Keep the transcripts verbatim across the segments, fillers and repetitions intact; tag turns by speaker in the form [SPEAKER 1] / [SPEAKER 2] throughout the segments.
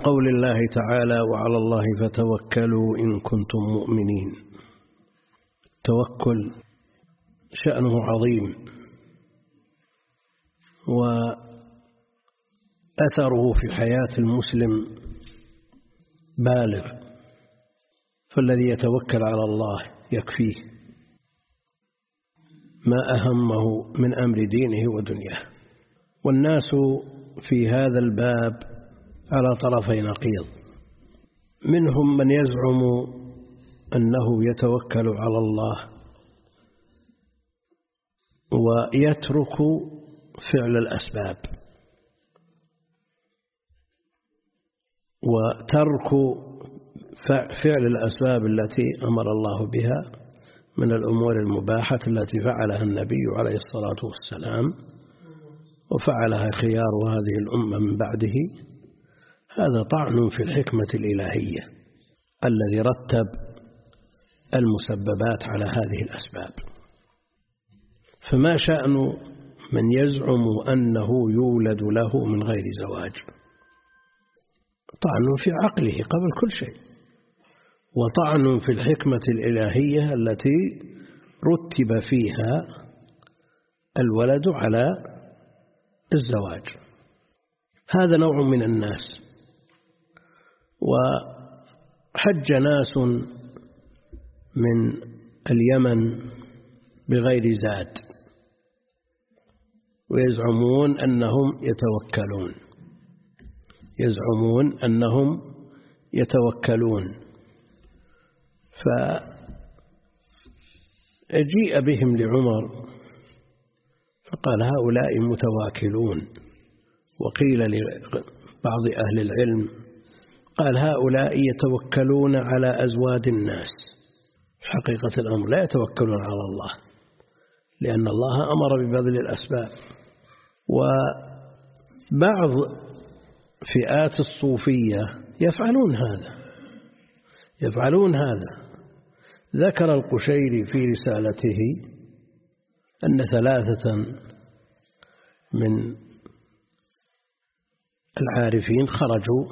[SPEAKER 1] قول الله تعالى: وعلى الله فتوكلوا إن كنتم مؤمنين. التوكل شأنه عظيم وأثره في حياة المسلم بالغ، فالذي يتوكل على الله يكفيه ما أهمه من أمر دينه ودنياه. والناس في هذا الباب على طرفي نقيض، منهم من يزعم أنه يتوكل على الله ويترك فعل الأسباب، وترك فعل الأسباب التي أمر الله بها من الأمور المباحة التي فعلها النبي عليه الصلاة والسلام وفعلها خيار هذه الأمة من بعده. هذا طعن في الحكمة الإلهية الذي رتب المسببات على هذه الأسباب. فما شأن من يزعم أنه يولد له من غير زواج؟ طعن في عقله قبل كل شيء، وطعن في الحكمة الإلهية التي رتب فيها الولد على الزواج. هذا نوع من الناس. وحج ناس من اليمن بغير زاد ويزعمون أنهم يتوكلون يزعمون أنهم يتوكلون فجيء بهم لعمر فقال: هؤلاء متواكلون. وقيل لبعض أهل العلم قال: هؤلاء يتوكلون على أزواج الناس. حقيقة الأمر لا يتوكلون على الله، لأن الله أمر ببذل الأسباب. وبعض فئات الصوفية يفعلون هذا يفعلون هذا ذكر القشيري في رسالته أن ثلاثة من العارفين خرجوا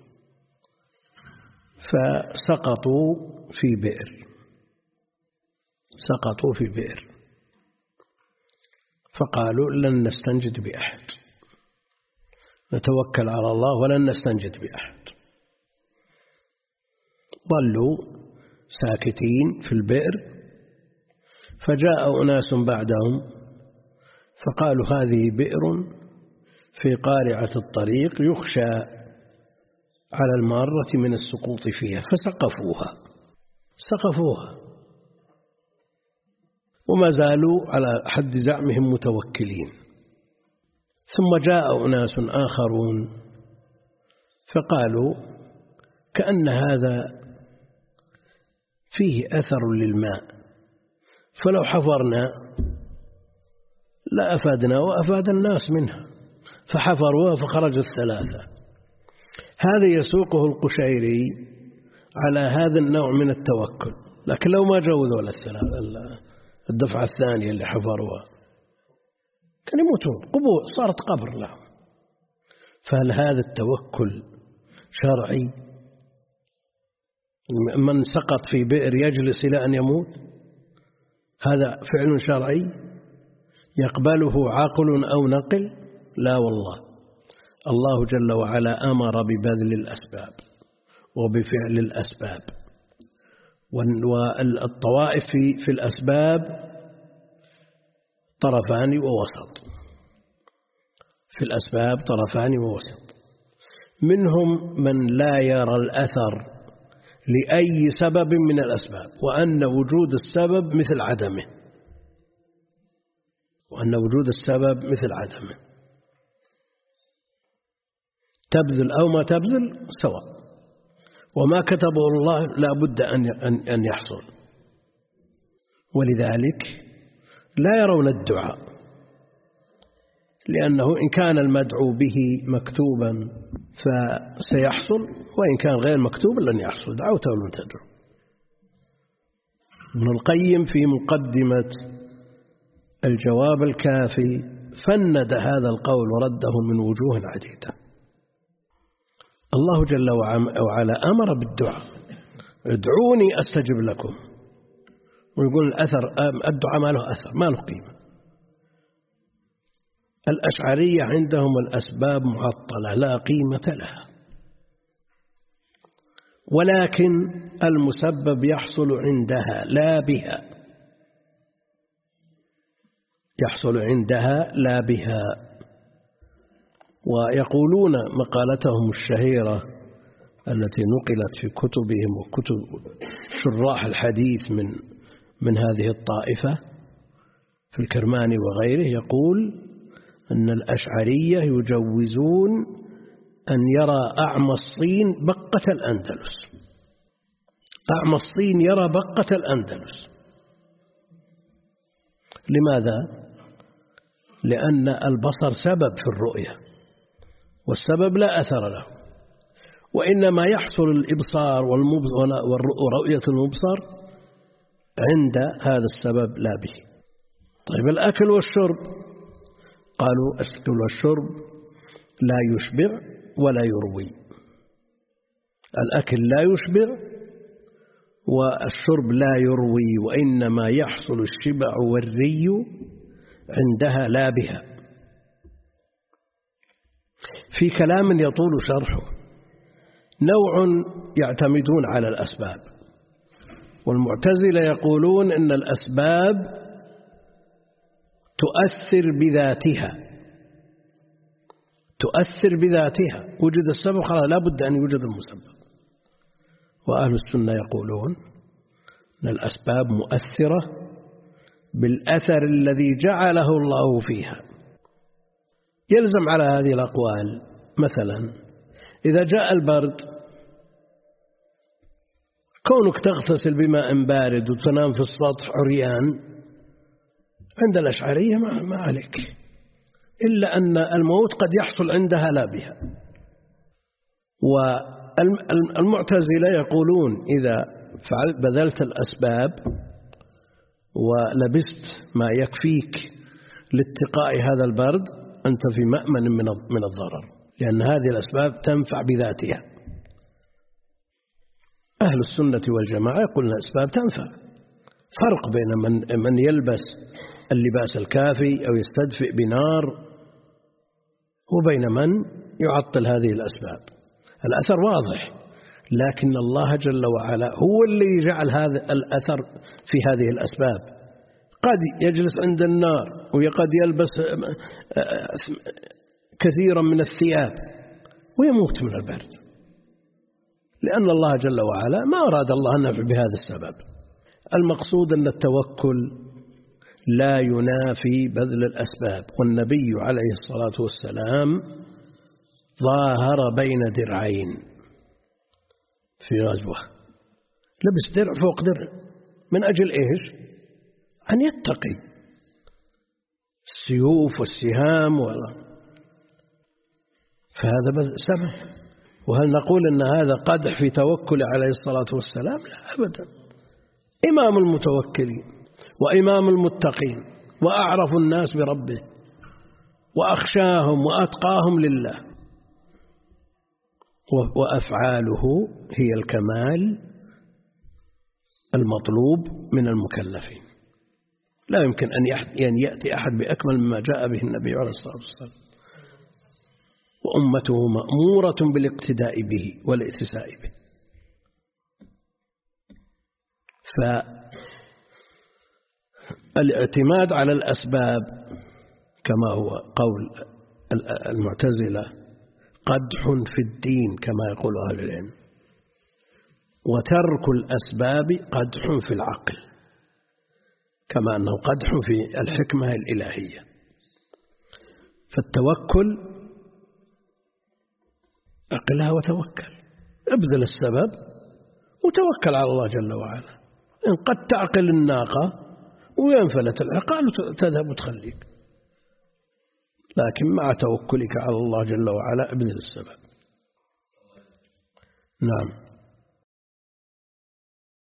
[SPEAKER 1] فسقطوا في بئر سقطوا في بئر فقالوا: لن نستنجد بأحد، نتوكل على الله ولن نستنجد بأحد. ظلوا ساكتين في البئر، فجاء أناس بعدهم فقالوا: هذه بئر في قارعة الطريق يخشى على المارة من السقوط فيها، فسقفوها سقفوها وما زالوا على حد زعمهم متوكلين. ثم جاء أناس آخرون فقالوا: كأن هذا فيه أثر للماء، فلو حفرنا لا أفادنا وأفاد الناس منها، فحفروها فخرج الثلاثة. هذا يسوقه القشيري على هذا النوع من التوكل. لكن لو ما جاوزوا الثلاثة الدفعة الثانية اللي حفروها كان يموتون، قبور صارت قبر لهم. فهل هذا التوكل شرعي؟ من سقط في بئر يجلس إلى أن يموت، هذا فعل شرعي يقبله عقل أو نقل؟ لا والله. الله جل وعلا أمر ببذل الأسباب وبفعل الأسباب. والطوائف في الأسباب طرفان ووسط في الأسباب طرفان ووسط منهم من لا يرى الأثر لأي سبب من الأسباب، وأن وجود السبب مثل عدمه وأن وجود السبب مثل عدمه تبذل أو ما تبذل سواء، وما كتبه الله لا بد أن يحصل. ولذلك لا يرون الدعاء، لأنه إن كان المدعو به مكتوبا فسيحصل، وإن كان غير مكتوب لن يحصل، دعوت ولم تدعو. ابن القيم في مقدمة الجواب الكافي فند هذا القول ورده من وجوه عديدة. الله جل وعلا أمر بالدعاء، ادعوني أستجب لكم، ويقول الأثر الدعاء ما له أثر، ما له قيمة. الأشعرية عندهم الأسباب معطلة لا قيمة لها، ولكن المسبب يحصل عندها لا بها، يحصل عندها لا بها. ويقولون مقالتهم الشهيرة التي نقلت في كتبهم وكتب شراح الحديث من من هذه الطائفة في الكرماني وغيره، يقول أن الأشعرية يجوزون أن يرى أعمى الصين بقة الأندلس، أعمى الصين يرى بقة الأندلس. لماذا؟ لأن البصر سبب في الرؤية، والسبب لا أثر له، وإنما يحصل الإبصار ورؤية المبصر عند هذا السبب لا به. طيب الأكل والشرب، قالوا الأكل والشرب لا يشبع ولا يروي، الأكل لا يشبع والشرب لا يروي، وإنما يحصل الشبع والري عندها لا بها. في كلام يطول شرحه. نوع يعتمدون على الأسباب، والمعتزلة يقولون إن الأسباب تؤثر بذاتها، تؤثر بذاتها، وجد السبب خلاص لا بد أن يوجد المسبب. وأهل السنة يقولون أن الأسباب مؤثرة بالأثر الذي جعله الله فيها. يلزم على هذه الأقوال مثلا إذا جاء البرد، كونك تغتسل بماء بارد وتنام في السطح عريان عند الأشعرية ما عليك، إلا أن الموت قد يحصل عندها لا بها. والمعتزلة يقولون إذا فعلت بذلت الأسباب ولبست ما يكفيك لاتقاء هذا البرد أنت في مأمن من الضرر، لأن هذه الأسباب تنفع بذاتها. أهل السنة والجماعة يقولون الأسباب تنفع. فرق بين من, من يلبس اللباس الكافي أو يستدفئ بنار وبين من يعطل هذه الأسباب. الأثر واضح، لكن الله جل وعلا هو اللي يجعل هذا الأثر في هذه الأسباب. قد يجلس عند النار وقد يلبس كثيرا من الثياب ويموت من البرد، لأن الله جل وعلا ما أراد الله النفع بهذا السبب. المقصود أن التوكل لا ينافي بذل الأسباب. والنبي عليه الصلاة والسلام ظاهر بين درعين في غزوة، لبس درع فوق درع من أجل إيش؟ أن يتقي السيوف والسهام ولا. فهذا سبب. وهل نقول أن هذا قدح في توكل عليه الصلاة والسلام؟ لا أبدا. إمام المتوكلين وإمام المتقين وأعرف الناس بربه وأخشاهم وأتقاهم لله، وأفعاله هي الكمال المطلوب من المكلفين. لا يمكن أن يأتي أحد بأكمل مما جاء به النبي عليه الصلاة والسلام، وأمته مأمورة بالاقتداء به والاتساء به. فالاعتماد على الأسباب كما هو قول المعتزلة قدح في الدين كما يقول أهل العلم، وترك الأسباب قدح في العقل كما أنه قدح في الحكمة الإلهية. فالتوكل أقلها وتوكل، ابذل السبب وتوكل على الله جل وعلا. إن قد تعقل الناقة وينفلت العقال تذهب وتخليك، لكن مع توكلك على الله جل وعلا ابذل السبب. نعم.